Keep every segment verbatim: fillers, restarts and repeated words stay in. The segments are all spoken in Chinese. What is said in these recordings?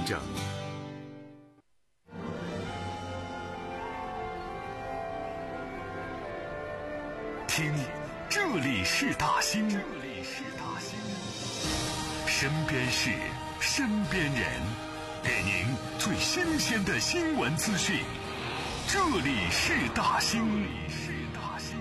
整。听，这里是大兴，这里是大兴，身边事，身边人，给您最新鲜的新闻资讯。这里是大兴，这里是大兴。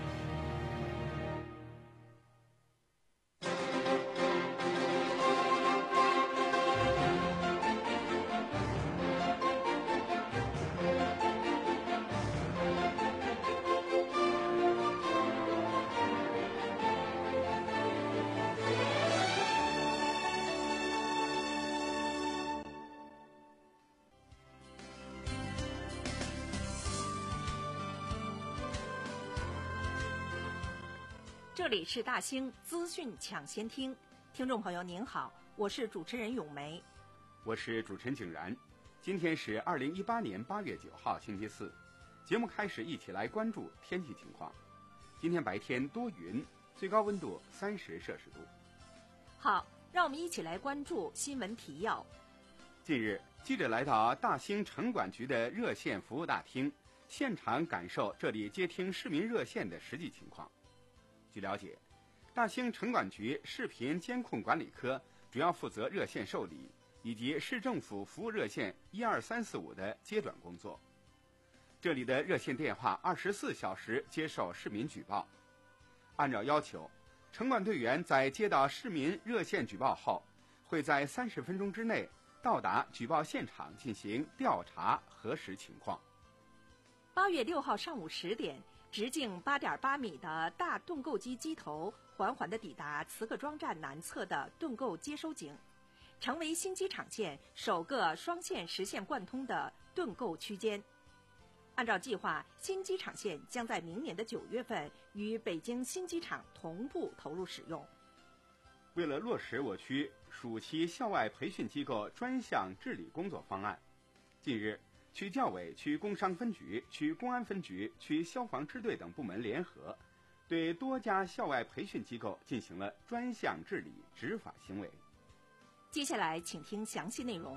这里是大兴资讯抢先听，听众朋友您好，我是主持人咏梅， 我是主持人景然。今天是二零一八年八月九号星期四，节目开始，一起来关注天气情况。今天白天多云，最高温度三十摄氏度。 好，让我们一起来关注新闻提要。 近日，记者来到大兴城管局的热线服务大厅，现场感受这里接听市民热线的实际情况。据了解，大兴城管局视频监控管理科主要负责热线受理以及市政府服务热线一二三四五的接转工作。这里的热线电话二十四小时接受市民举报。按照要求，城管队员在接到市民热线举报后，会在三十分钟之内到达举报现场进行调查核实情况。 八月六号上午十点。直径八点八米的大盾构机机头缓缓地抵达磁刻桩站南侧的盾构接收井，成为新机场线首个双线实现贯通的盾构区间。按照计划，新机场线将在明年的九月份与北京新机场同步投入使用。 为了落实我区暑期校外培训机构专项治理工作方案，近日区教委、区工商分局、区公安分局、区消防支队等部门联合，对多家校外培训机构进行了专项治理执法行为。 接下来，请听详细内容。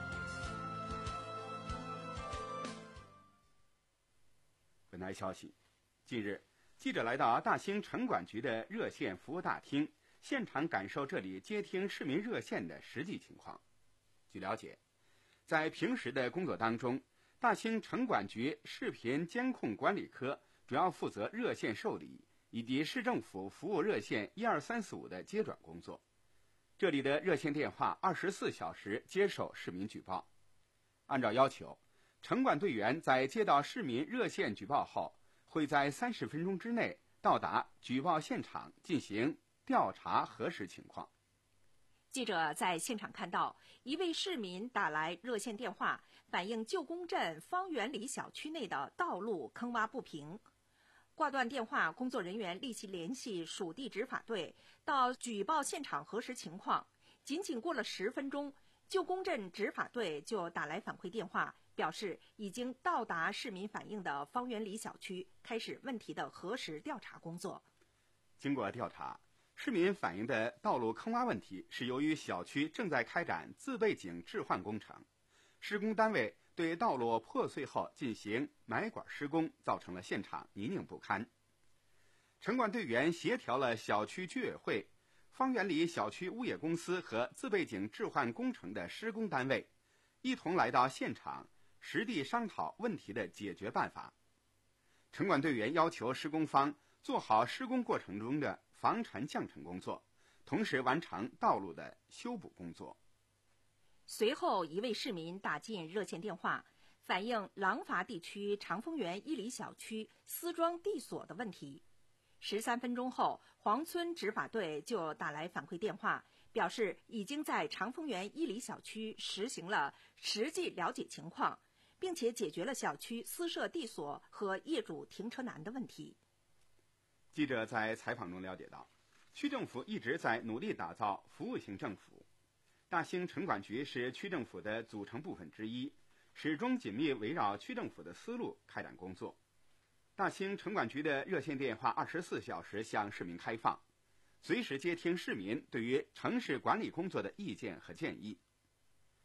本台消息，近日，记者来到大兴城管局的热线服务大厅，现场感受这里接听市民热线的实际情况。据了解，在平时的工作当中，大兴城管局视频监控管理科主要负责热线受理以及市政府服务热线一二三四五的接转工作。这里的热线电话二十四小时接受市民举报。按照要求，城管队员在接到市民热线举报后，会在三十分钟之内到达举报现场进行调查核实情况。 记者在现场看到，一位市民打来热线电话，反映旧宫镇方圆里小区内的道路坑洼不平。挂断电话，工作人员立即联系属地执法队到举报现场核实情况。仅仅过了十分钟，旧宫镇执法队就打来反馈电话，表示已经到达市民反映的方圆里小区，开始问题的核实调查工作。 经过调查，市民反映的道路坑洼问题是由于小区正在开展自备井置换工程，施工单位对道路破碎后进行埋管施工，造成了现场泥泞不堪。城管队员协调了小区居委会、方圆里小区物业公司和自备井置换工程的施工单位，一同来到现场，实地商讨问题的解决办法。城管队员要求施工方做好施工过程中的防尘降尘工作，同时完成道路的修补工作。 随后，一位市民打进热线电话，反映廊坊地区长丰园一里小区私装地锁的问题。十三分钟后，黄村执法队就打来反馈电话，表示已经在长丰园一里小区实行了实际了解情况，并且解决了小区私设地锁和业主停车难的问题。 记者在采访中了解到，区政府一直在努力打造服务型政府。大兴城管局是区政府的组成部分之一，始终紧密围绕区政府的思路开展工作。大兴城管局的热线电话二十四小时向市民开放，随时接听市民对于城市管理工作的意见和建议。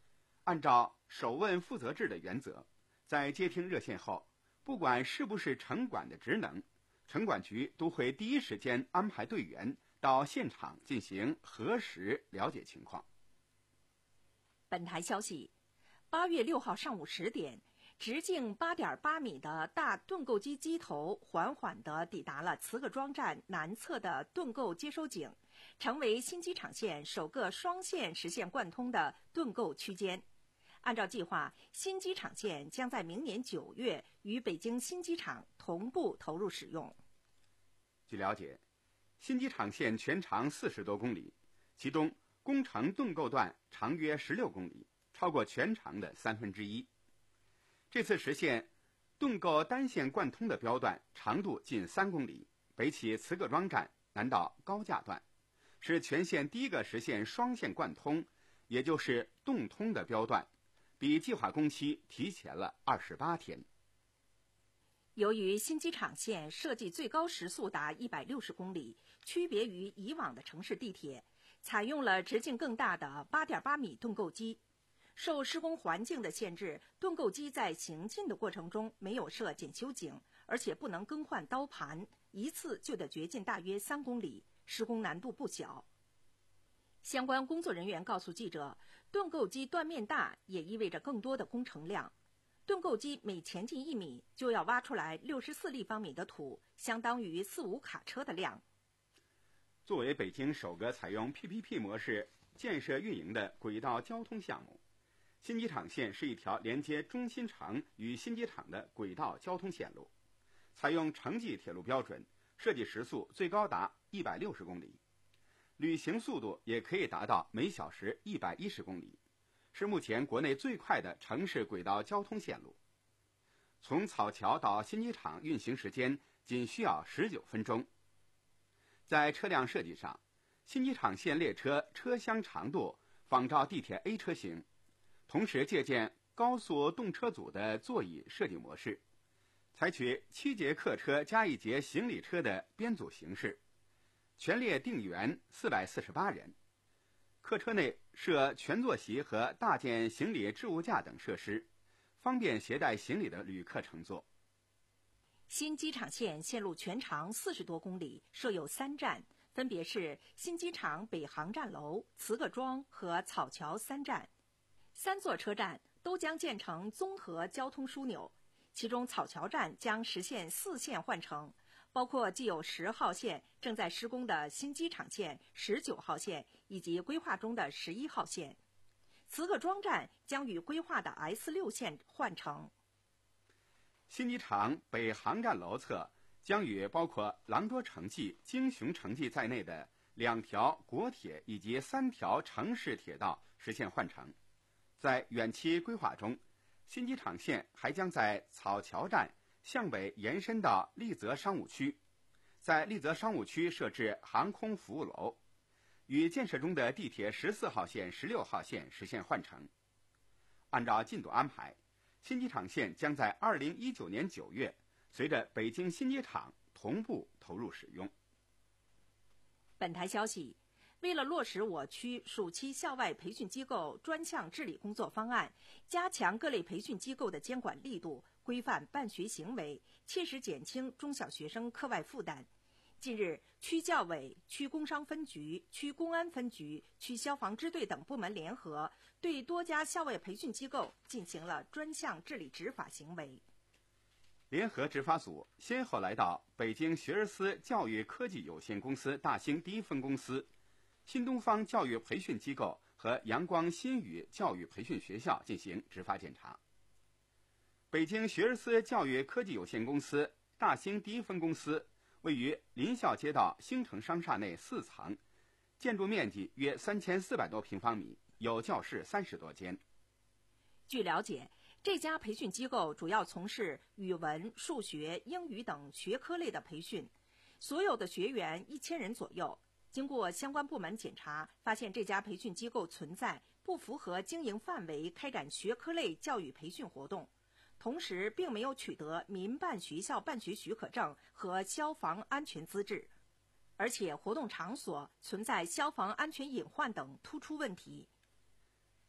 按照首问负责制的原则，在接听热线后，不管是不是城管的职能，城管局都会第一时间安排队员到现场进行核实了解情况。 本台消息，八月六号上午十点，直径八点八米的大盾构机机头缓缓地抵达了慈各庄站南侧的盾构接收井，成为新机场线首个双线实现贯通的盾构区间。按照计划，新机场线将在明年九月与北京新机场同步投入使用。 据了解，新机场线全长四十多公里，其中工程盾构段长约十六公里，超过全长的三分之一。这次实现盾构单线贯通的标段长度近三公里，北起慈各庄站，南到高架段，是全线第一个实现双线贯通，也就是动通的标段，比计划工期提前了二十八天。 由于新机场线设计最高时速达一百六十公里，区别于以往的城市地铁，采用了直径更大的八点八米盾构机。受施工环境的限制，盾构机在行进的过程中没有设检修井，而且不能更换刀盘，一次就得掘进大约三公里，施工难度不小。相关工作人员告诉记者，盾构机断面大也意味着更多的工程量。盾构机每前进一米就要挖出来六十四立方米的土，相当于四五卡车的量。 作为北京首个采用 P P P 模式建设运营的轨道交通项目，新机场线是一条连接中心城与新机场的轨道交通线路，采用城际铁路标准，设计时速最高达一百六十公里，旅行速度也可以达到每小时一百一十公里，是目前国内最快的城市轨道交通线路。从草桥到新机场运行时间仅需要十九分钟。在车辆设计上，新机场线列车车厢长度仿照地铁 A 车型，同时借鉴高速动车组的座椅设计模式，采取七节客车加一节行李车的编组形式，全列定员四百四十八人，客车内设全座席和大件行李置物架等设施，方便携带行李的旅客乘坐。 新机场线线路全长四十多公里，设有三站，分别是新机场北航站楼、慈各庄和草桥三站。三座车站都将建成综合交通枢纽，其中草桥站将实现四线换乘，包括既有十号线正在施工的新机场线十九号线以及规划中的十一号线。慈各庄站将与规划的 S 六 线换乘。 新机场北航站楼侧将与包括郎捉城际、京雄城际在内的两条国铁以及三条城市铁道实现换乘。在远期规划中，新机场线还将在草桥站向北延伸到丽泽商务区，在丽泽商务区设置航空服务楼，与建设中的地铁十四号线、十六号线实现换乘。按照进度安排，新机场线将在二零一九年九月随着北京新机场同步投入使用。 本台消息，为了落实我区暑期校外培训机构专项治理工作方案，加强各类培训机构的监管力度，规范办学行为，切实减轻中小学生课外负担。近日，区教委、区工商分局、区公安分局、区消防支队等部门联合，对多家校外培训机构进行了专项治理执法行为。 联合执法组先后来到北京学而思教育科技有限公司大兴第一分公司、新东方教育培训机构和阳光新语教育培训学校进行执法检查。北京学而思教育科技有限公司大兴第一分公司位于临校街道星城商厦内四层，建筑面积约三千四百多平方米，有教室三十多间。 据了解，这家培训机构主要从事语文、数学、英语等学科类的培训，所有的学员一千人左右。经过相关部门检查，发现这家培训机构存在不符合经营范围开展学科类教育培训活动，同时并没有取得民办学校办学许可证和消防安全资质，而且活动场所存在消防安全隐患等突出问题。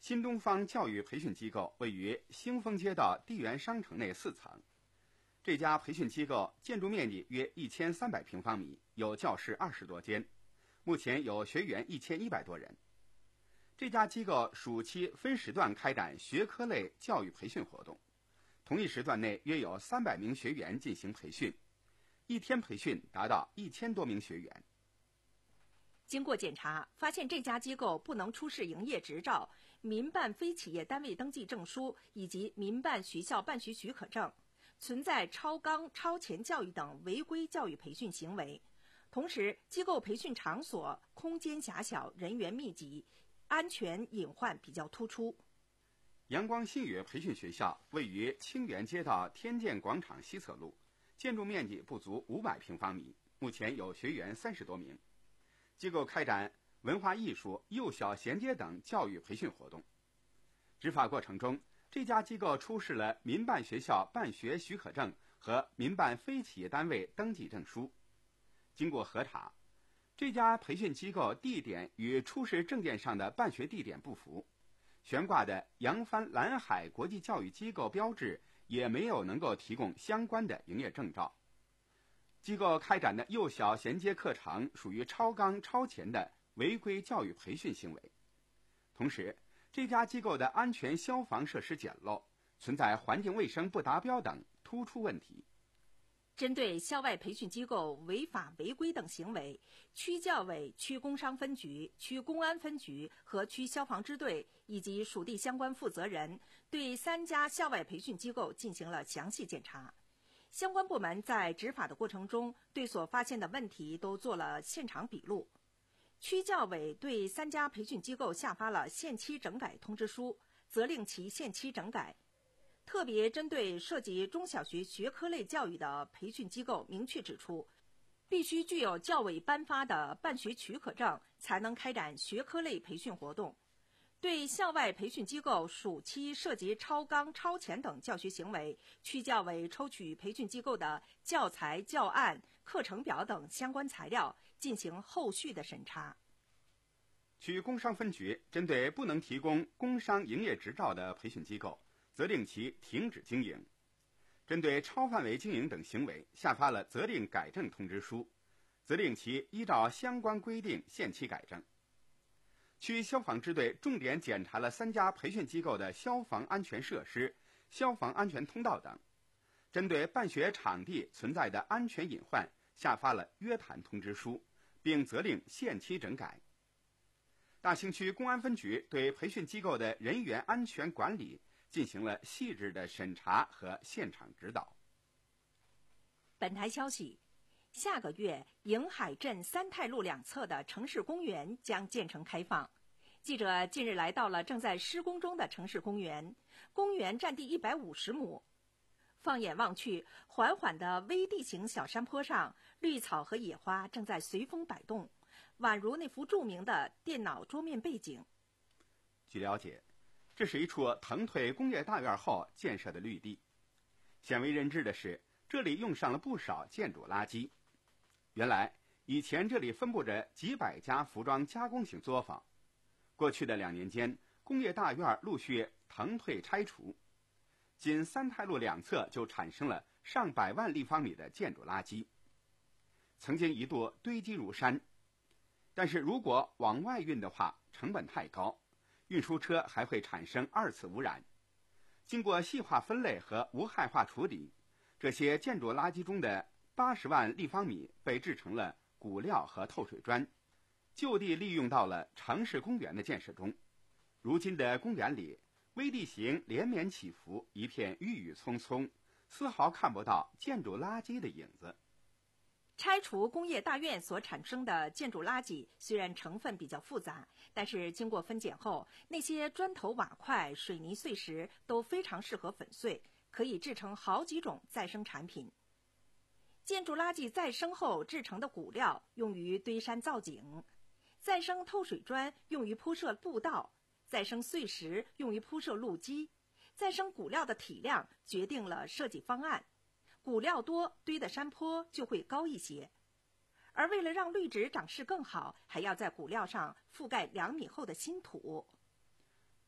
新东方教育培训机构位于兴丰街道地源商城内四层。这家培训机构建筑面积约一千三百平方米，有教室二十多间，目前有学员一千一百多人。这家机构暑期分时段开展学科类教育培训活动，同一时段内约有三百名学员进行培训，一天培训达到一千多名学员。 经过检查，发现这家机构不能出示营业执照、民办非企业单位登记证书以及民办学校办学许可证，存在超纲超前教育等违规教育培训行为。同时，机构培训场所空间狭小，人员密集，安全隐患比较突出。 阳光新语培训学校位于清源街道天健广场西侧路，建筑面积不足五百平方米，目前有学员三十多名。机构开展文化艺术、幼小衔接等教育培训活动。执法过程中，这家机构出示了民办学校办学许可证和民办非企业单位登记证书。经过核查，这家培训机构地点与出示证件上的办学地点不符，悬挂的扬帆蓝海国际教育机构标志也没有能够提供相关的营业证照。机构开展的幼小衔接课程属于超纲超前的违规教育培训行为。同时，这家机构的安全消防设施简陋，存在环境卫生不达标等突出问题。 针对校外培训机构违法违规等行为，区教委、区工商分局、区公安分局和区消防支队以及属地相关负责人对三家校外培训机构进行了详细检查。相关部门在执法的过程中，对所发现的问题都做了现场笔录。区教委对三家培训机构下发了限期整改通知书，责令其限期整改。特别针对涉及中小学学科类教育的培训机构，明确指出，必须具有教委颁发的办学许可证，才能开展学科类培训活动。对校外培训机构暑期涉及超纲超前等教学行为，区教委抽取培训机构的教材、教案、课程表等相关材料，进行后续的审查。 区工商分局针对不能提供工商营业执照的培训机构，责令其停止经营；针对超范围经营等行为，下发了责令改正通知书，责令其依照相关规定限期改正。区消防支队重点检查了三家培训机构的消防安全设施、消防安全通道等，针对办学场地存在的安全隐患，下发了约谈通知书，并责令限期整改。大兴区公安分局对培训机构的人员安全管理进行了细致的审查和现场指导。 本台消息，下个月迎海镇三泰路两侧的城市公园将建成开放。记者近日来到了正在施工中的城市公园，公园占地一百五十亩。放眼望去，缓缓的微地形小山坡上，绿草和野花正在随风摆动，宛如那幅著名的电脑桌面背景。 据了解，这是一处腾退工业大院后建设的绿地。鲜为人知的是，这里用上了不少建筑垃圾。原来，以前这里分布着几百家服装加工型作坊。过去的两年间，工业大院陆续腾退拆除，仅三泰路两侧就产生了上百万立方米的建筑垃圾，曾经一度堆积如山。但是如果往外运的话，成本太高，运输车还会产生二次污染。经过细化分类和无害化处理，这些建筑垃圾中的八十万立方米被制成了骨料和透水砖，就地利用到了城市公园的建设中。如今的公园里，微地形连绵起伏，一片郁郁葱葱，丝毫看不到建筑垃圾的影子。 拆除工业大院所产生的建筑垃圾虽然成分比较复杂，但是经过分拣后，那些砖头、瓦块、水泥碎石都非常适合粉碎，可以制成好几种再生产品。建筑垃圾再生后制成的骨料用于堆山造景，再生透水砖用于铺设步道，再生碎石用于铺设路基，再生骨料的体量决定了设计方案。骨料多，堆的山坡就会高一些。而为了让绿植长势更好，还要在骨料上覆盖两米厚的新土。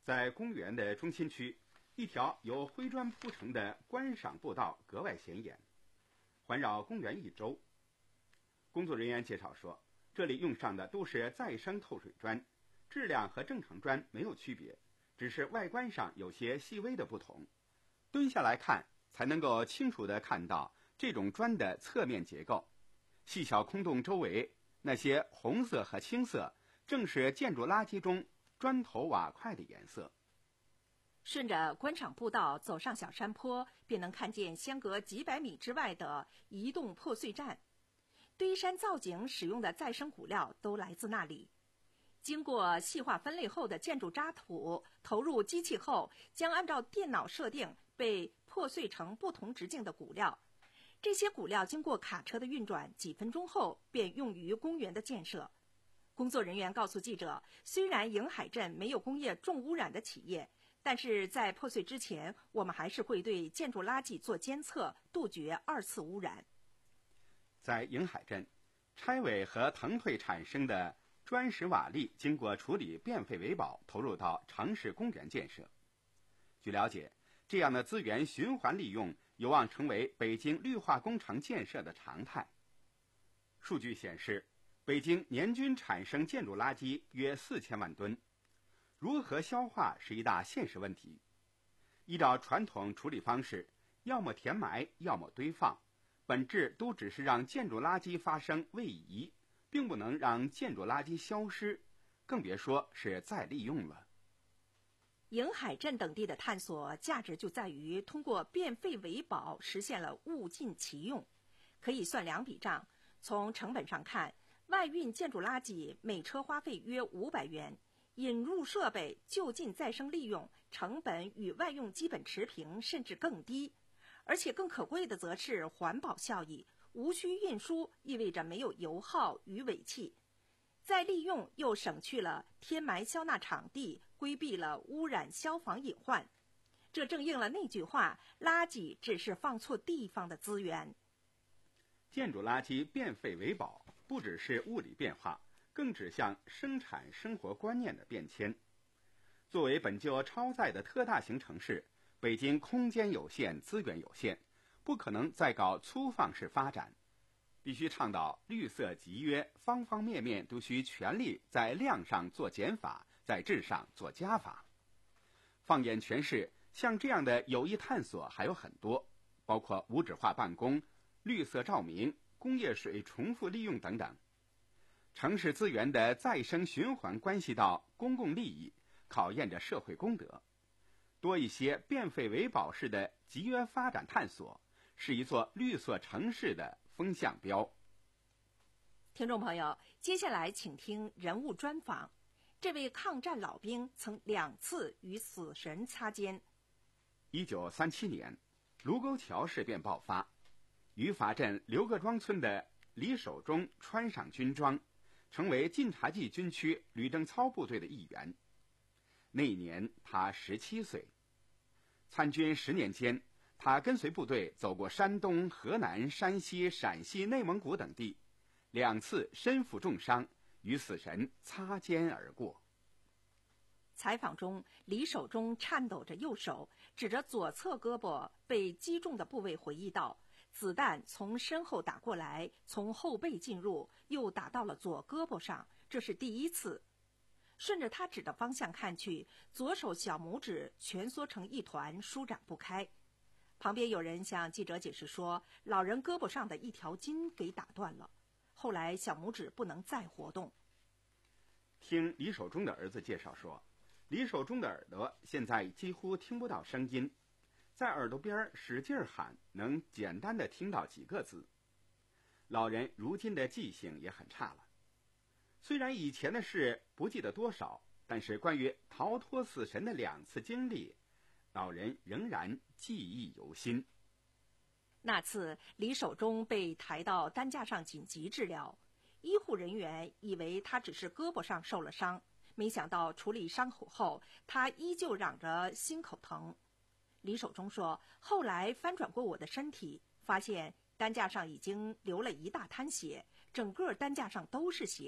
在公园的中心区，一条由灰砖铺成的观赏步道格外显眼，环绕公园一周。工作人员介绍说，这里用上的都是再生透水砖，质量和正常砖没有区别，只是外观上有些细微的不同。蹲下来看，才能够清楚地看到这种砖的侧面结构。细小空洞周围那些红色和青色，正是建筑垃圾中砖头瓦块的颜色。 顺着观赏步道走上小山坡，便能看见相隔几百米之外的移动破碎站。堆山造景使用的再生骨料都来自那里。经过细化分类后的建筑渣土投入机器后，将按照电脑设定被破碎成不同直径的骨料。这些骨料经过卡车的运转，几分钟后便用于公园的建设。工作人员告诉记者，虽然迎海镇没有工业重污染的企业，但是在破碎之前，我们还是会对建筑垃圾做监测，杜绝二次污染。 在迎海镇，拆毁和腾退产生的砖石瓦砾经过处理变废为宝，投入到城市公园建设。据了解，这样的资源循环利用有望成为北京绿化工程建设的常态。数据显示，北京年均产生建筑垃圾约四千万吨，如何消化是一大现实问题。依照传统处理方式，要么填埋，要么堆放，本质都只是让建筑垃圾发生位移，并不能让建筑垃圾消失，更别说是再利用了。 迎海镇等地的探索价值就在于通过变废为宝实现了物尽其用。可以算两笔账，从成本上看，外运建筑垃圾每车花费约五百元，引入设备就近再生利用，成本与外用基本持平，甚至更低。而且更可贵的则是环保效益，无需运输意味着没有油耗与尾气，再利用又省去了填埋消纳场地，规避了污染消防隐患。这正应了那句话，垃圾只是放错地方的资源。 建筑垃圾变废为宝，不只是物理变化，更指向生产生活观念的变迁。作为本就超载的特大型城市，北京空间有限，资源有限，不可能再搞粗放式发展，必须倡导绿色集约，方方面面都需全力在量上做减法，在质上做加法。放眼全市，像这样的有益探索还有很多，包括无纸化办公、绿色照明、工业水重复利用等等。城市资源的再生循环关系到公共利益，考验着社会公德。多一些变废为宝式的集约发展探索，是一座绿色城市的风向标。 听众朋友，接下来请听人物专访。这位抗战老兵曾两次与死神擦肩。 一九三七年，卢沟桥事变爆发，于法镇刘各庄村的李守忠穿上军装，成为晋察冀军区旅政操部队的一员。那一年他十七岁。参军十年间，他跟随部队走过山东、河南、山西、陕西、内蒙古等地，两次身负重伤，与死神擦肩而过。 采访中，李守忠颤抖着右手，指着左侧胳膊被击中的部位回忆道：子弹从身后打过来，从后背进入，又打到了左胳膊上，这是第一次。顺着他指的方向看去，左手小拇指蜷缩成一团，舒展不开。旁边有人向记者解释说，老人胳膊上的一条筋给打断了，后来小拇指不能再活动。 听李守忠的儿子介绍说，李守忠的耳朵现在几乎听不到声音，在耳朵边使劲喊，能简单的听到几个字。老人如今的记性也很差了。虽然以前的事不记得多少，但是关于逃脱死神的两次经历，老人仍然记忆犹新。 那次李守忠被抬到担架上紧急治疗，医护人员以为他只是胳膊上受了伤，没想到处理伤口后，他依旧嚷着心口疼。李守忠说，后来翻转过我的身体，发现担架上已经流了一大滩血，整个担架上都是血，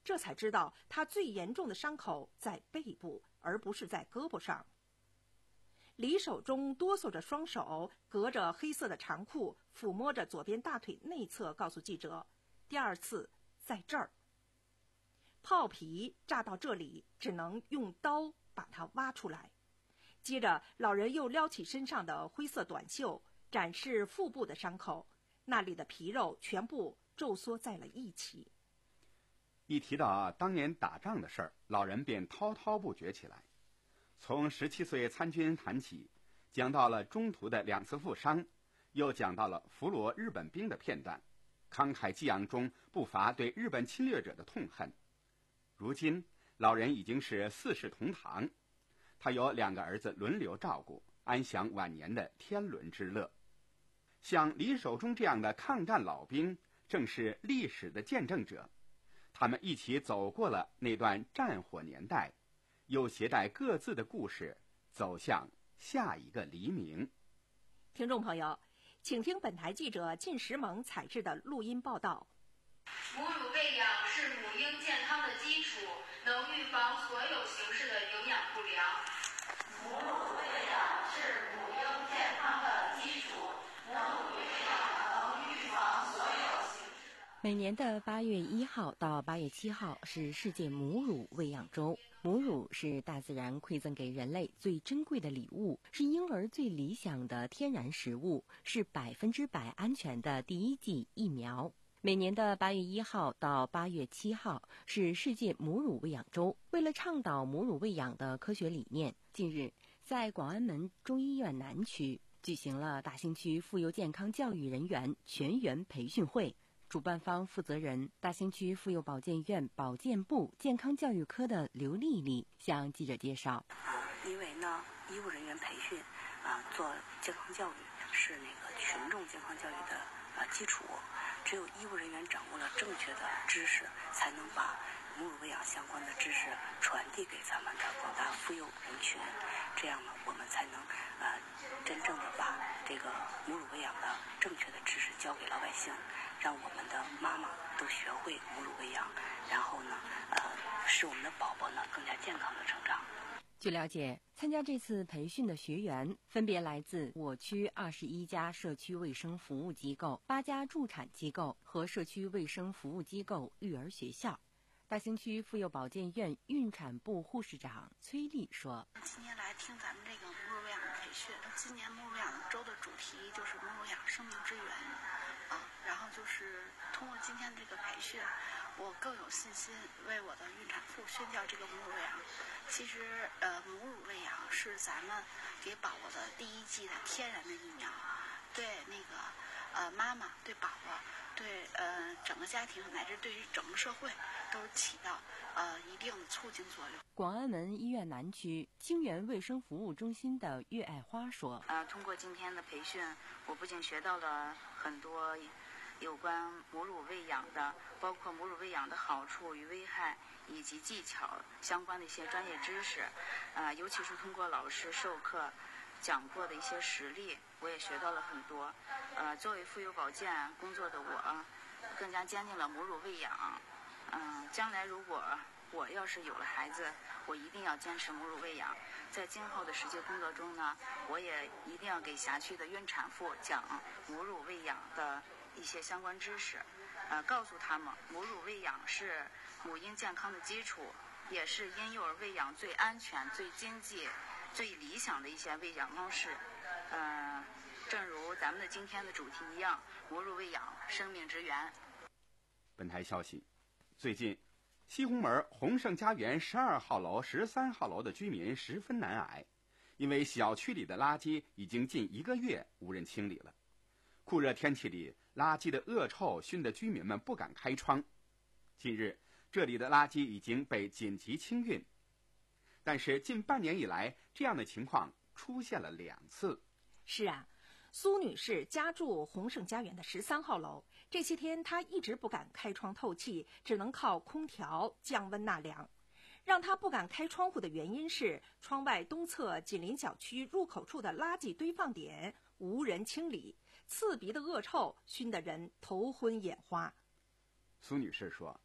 这才知道他最严重的伤口在背部，而不是在胳膊上。李守忠哆嗦着双手，隔着黑色的长裤，抚摸着左边大腿内侧，告诉记者：“第二次在这儿。炮皮炸到这里，只能用刀把它挖出来。”接着，老人又撩起身上的灰色短袖，展示腹部的伤口，那里的皮肉全部皱缩在了一起。 一提到当年打仗的事儿，老人便滔滔不绝起来。从十七岁参军谈起，讲到了中途的两次负伤，又讲到了俘虏日本兵的片段，慷慨激昂中不乏对日本侵略者的痛恨。如今老人已经是四世同堂，他有两个儿子轮流照顾，安享晚年的天伦之乐。像李守忠这样的抗战老兵，正是历史的见证者，他们一起走过了那段战火年代，又携带各自的故事，走向下一个黎明。 听众朋友，请听本台记者靳石萌采制的录音报道。 母乳喂养是母婴健康的基础，能预防所有形式的营养不良。 母乳喂养是母婴健康的基础，能预防能预防所有形式的。 每年的八月一号到八月七号是世界母乳喂养周。母乳是大自然馈赠给人类最珍贵的礼物，是婴儿最理想的天然食物，是百分之百安全的第一剂疫苗。每年的八月一号到八月七号是世界母乳喂养周。为了倡导母乳喂养的科学理念，近日在广安门中医院南区举行了大兴区妇幼健康教育人员全员培训会。主办方负责人大兴区妇幼保健院保健部健康教育科的刘丽丽向记者介绍： 因为呢，医务人员培训啊，做健康教育是那个群众健康教育的啊基础。只有医务人员掌握了正确的知识，才能把母乳喂养相关的知识传递给咱们的广大妇幼人群。这样呢，我们才能呃真正的把这个母乳喂养的正确的知识交给老百姓，让我们的妈妈都学会母乳喂养，然后呢，呃，使我们的宝宝呢更加健康的成长。 据了解，参加这次培训的学员分别来自我区二十一家社区卫生服务机构、八家助产机构和社区卫生服务机构育儿学校。大兴区妇幼保健院孕产部护士长崔丽说：“ 今年来听咱们这个母乳喂养的培训，今年母乳喂养周的主题就是母乳喂养生命之源啊，然后就是通过今天这个培训，我更有信心为我的孕产妇宣教这个母乳喂养。其实，呃，母乳喂养是咱们给宝宝的第一剂的天然的疫苗，对那个呃妈妈、对宝宝、对呃整个家庭乃至对于整个社会都起到呃一定的促进作用。” 广安门医院南区清源卫生服务中心的岳爱花说：“ 呃，通过今天的培训，我不仅学到了很多有关母乳喂养的，包括母乳喂养的好处与危害以及技巧相关的一些专业知识，呃，尤其是通过老师授课讲过的一些实例，我也学到了很多。呃，作为妇幼保健工作的我，更加坚定了母乳喂养。嗯、呃，将来如果我要是有了孩子，我一定要坚持母乳喂养。在今后的实际工作中呢，我也一定要给辖区的孕产妇讲母乳喂养的一些相关知识，呃，告诉他们母乳喂养是母婴健康的基础，也是婴幼儿喂养最安全、最经济、最理想的一些喂养方式。呃，正如咱们的今天的主题一样，母乳喂养，生命之源。 本台消息，最近西红门宏盛家园十二号楼、十三号楼的居民十分难挨，因为小区里的垃圾已经近一个月无人清理了。酷热天气里，垃圾的恶臭熏得居民们不敢开窗。近日，这里的垃圾已经被紧急清运，但是近半年以来，这样的情况出现了两次。 是啊，苏女士家住宏盛家园的十三号楼，这些天她一直不敢开窗透气，只能靠空调降温纳凉。让她不敢开窗户的原因是，窗外东侧紧邻小区入口处的垃圾堆放点无人清理，刺鼻的恶臭熏得人头昏眼花。 苏女士说，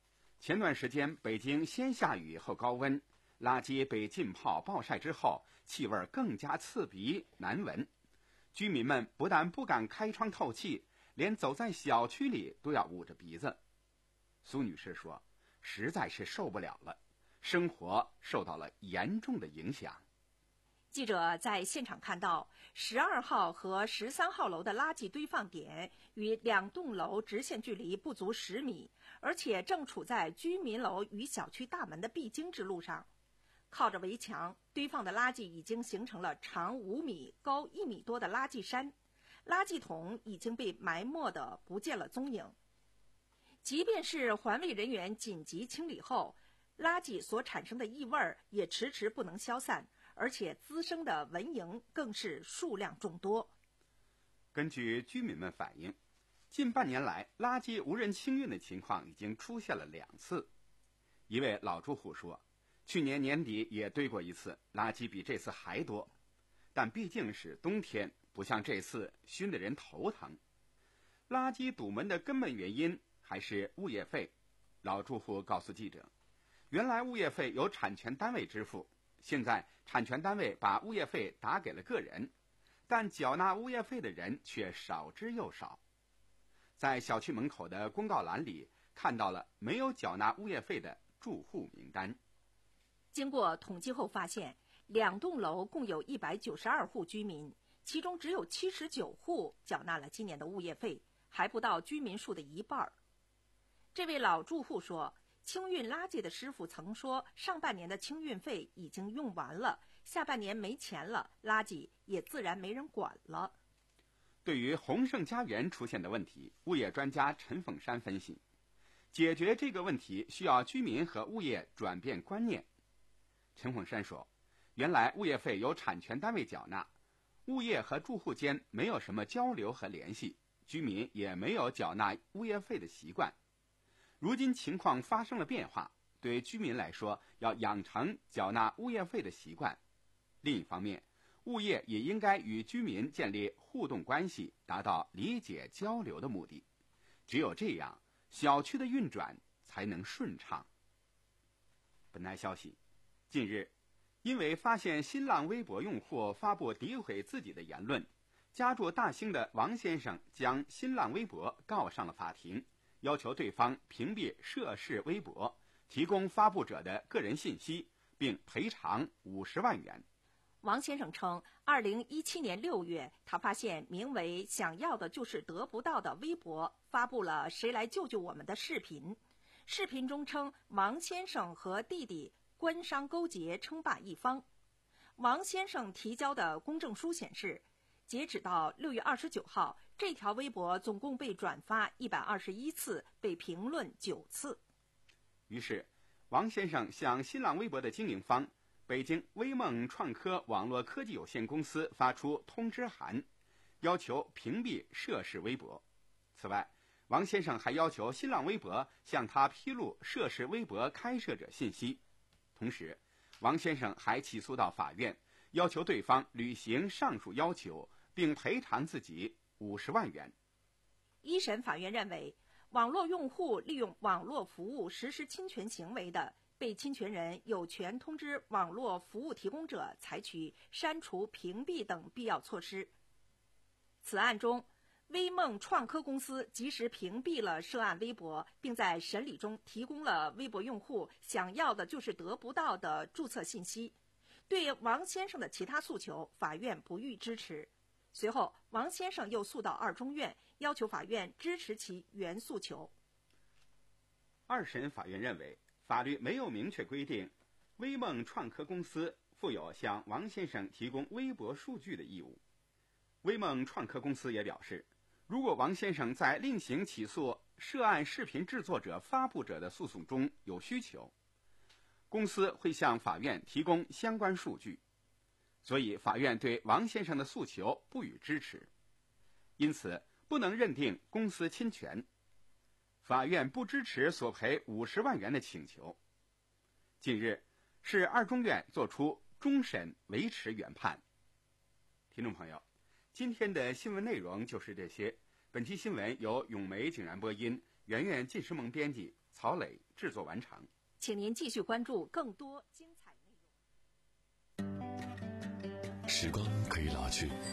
前段时间北京先下雨后高温，垃圾被浸泡暴晒之后，气味更加刺鼻难闻。居民们不但不敢开窗透气，连走在小区里都要捂着鼻子。苏女士说，实在是受不了了，生活受到了严重的影响。 记者在现场看到，十二号和十三号楼的垃圾堆放点与两栋楼直线距离不足十米，而且正处在居民楼与小区大门的必经之路上。靠着围墙堆放的垃圾已经形成了长五米、高一米多的垃圾山，垃圾桶已经被埋没的不见了踪影。即便是环卫人员紧急清理后，垃圾所产生的异味也迟迟不能消散，而且滋生的蚊蝇更是数量众多。 根据居民们反映，近半年来垃圾无人清运的情况已经出现了两次。一位老住户说，去年年底也堆过一次，垃圾比这次还多，但毕竟是冬天，不像这次熏得人头疼。垃圾堵门的根本原因还是物业费。老住户告诉记者，原来物业费由产权单位支付，现在产权单位把物业费打给了个人，但缴纳物业费的人却少之又少。在小区门口的公告栏里看到了没有缴纳物业费的住户名单。 经过统计后发现，两栋楼共有一百九十二户居民，其中只有七十九户缴纳了今年的物业费，还不到居民数的一半。这位老住户说，清运垃圾的师傅曾说，上半年的清运费已经用完了，下半年没钱了，垃圾也自然没人管了。 对于鸿盛家园出现的问题，物业专家陈凤山分析，解决这个问题需要居民和物业转变观念。陈凤山说，原来物业费由产权单位缴纳，物业和住户间没有什么交流和联系，居民也没有缴纳物业费的习惯。如今情况发生了变化，对居民来说要养成缴纳物业费的习惯。另一方面，物业也应该与居民建立互动关系，达到理解交流的目的。只有这样，小区的运转才能顺畅。本台消息，近日，因为发现新浪微博用户发布诋毁自己的言论，家住大兴的王先生将新浪微博告上了法庭，要求对方屏蔽涉事微博，提供发布者的个人信息，并赔偿五十万元。 王先生称，二零一七年六月，他发现名为“想要的就是得不到”的微博发布了“谁来救救我们”的视频。视频中称，王先生和弟弟官商勾结，称霸一方。王先生提交的公证书显示，截止到六月二十九号，这条微博总共被转发一百二十一次，被评论九次。 于是，王先生向新浪微博的经营方北京微梦创科网络科技有限公司发出通知函，要求屏蔽涉事微博。此外，王先生还要求新浪微博向他披露涉事微博开设者信息。同时，王先生还起诉到法院，要求对方履行上述要求，并赔偿自己五十万元。 一审法院认为，网络用户利用网络服务实施侵权行为的，被侵权人有权通知网络服务提供者采取删除、屏蔽等必要措施。此案中，微梦创科公司及时屏蔽了涉案微博，并在审理中提供了微博用户想要的就是得不到的注册信息。对王先生的其他诉求，法院不予支持。随后，王先生又诉到二中院，要求法院支持其原诉求。 二审法院认为，法律没有明确规定微梦创科公司负有向王先生提供微博数据的义务。微梦创科公司也表示，如果王先生在另行起诉涉案视频制作者、发布者的诉讼中有需求，公司会向法院提供相关数据。所以法院对王先生的诉求不予支持，因此不能认定公司侵权。法院不支持索赔五十万元的请求。近日，市二中院作出终审维持原判。听众朋友，今天的新闻内容就是这些。本期新闻由咏梅、景然播音，圆圆、晋诗萌编辑。 曹磊制作完成。 请您继续关注更多精彩内容。 时光可以老去，